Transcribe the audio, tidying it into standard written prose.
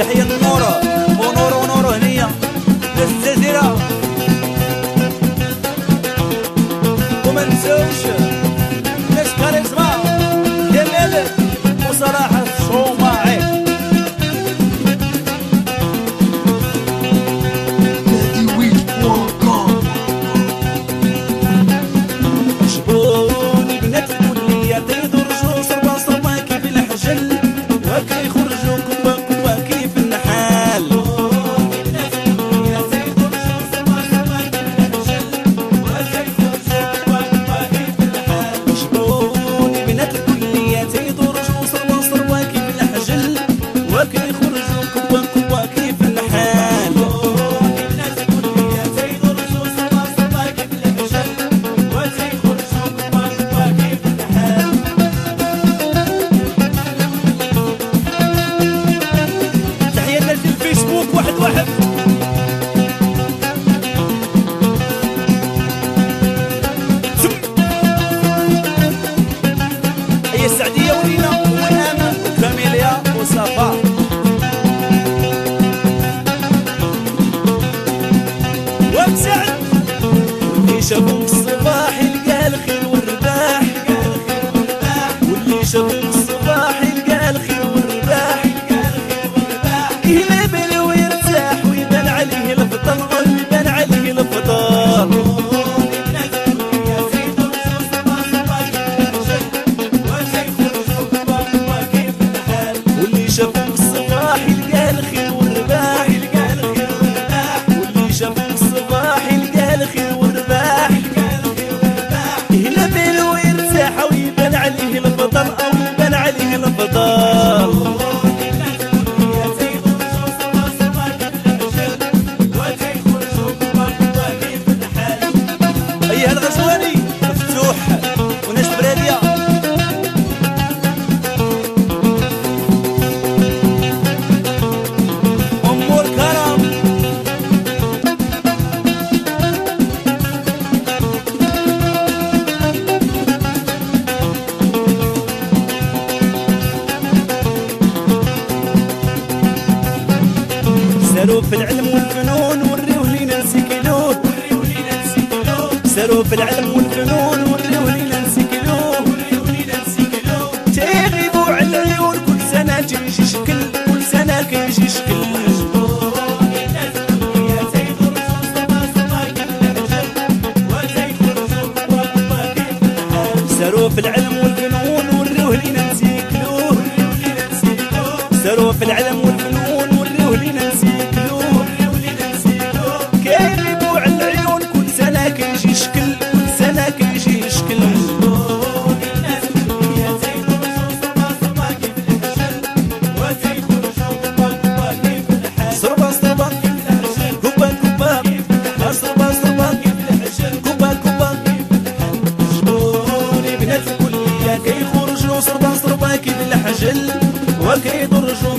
تحية لنورة ونورة هنية ناس الجزيرة. وما نساوش ناس كاريزما جمال وصراحة الشوماعي. جبوني بنات الكلية تيدو رجلو صربا صربا كيف الحجل وكيخرجو كبا كبا كيف النحال. جبوني بنات الكلية تيدو رجلو صربا صربا كيف الحجل وكيخرجو كبا كبا كيف النحال. الفيسبوك واحد هي السعدية ولينا وأمل وكاميليا وصفا. ومسعد واللي شافوك الصباح يلقى الخير والرباح، واللي شافوك الصباح يلقى الخير والرباح. يلبل ويرتاح ويبان عليه الفطر ويبان عليه الفطر. واللي شافوك الصباح يلقى الخير والرباح، واللي شافوك الصباح يلقى الخير والرباح. يلبل ويرتاح ويبان عليه الفطر او يبان عليه الفطر. أيها الغزواني مفتوح وناس برادية. أمور كرم ساروا في العلم والفنون وريو لينا نسكنوه، ساروا في العلم والفنون وريو لينا نسكنوه. تيغيبوا على العيون كل سنة تيجي شكل، كل سنة كيجي شكل. ساروا في العلم والفنون وريو لينا نسكنوه، ساروا في العلم والفنون وريو لينا نسكنوه. كيغيبوا على العيون كل سنة كيجي شكل، كل سنة كيجي شكل. صربا صربا كبا كبا صربا صربا كبا كبا. جبوني بنات الكلية كيخرجوا صربا صربا كيف الحجل وكيضرجوا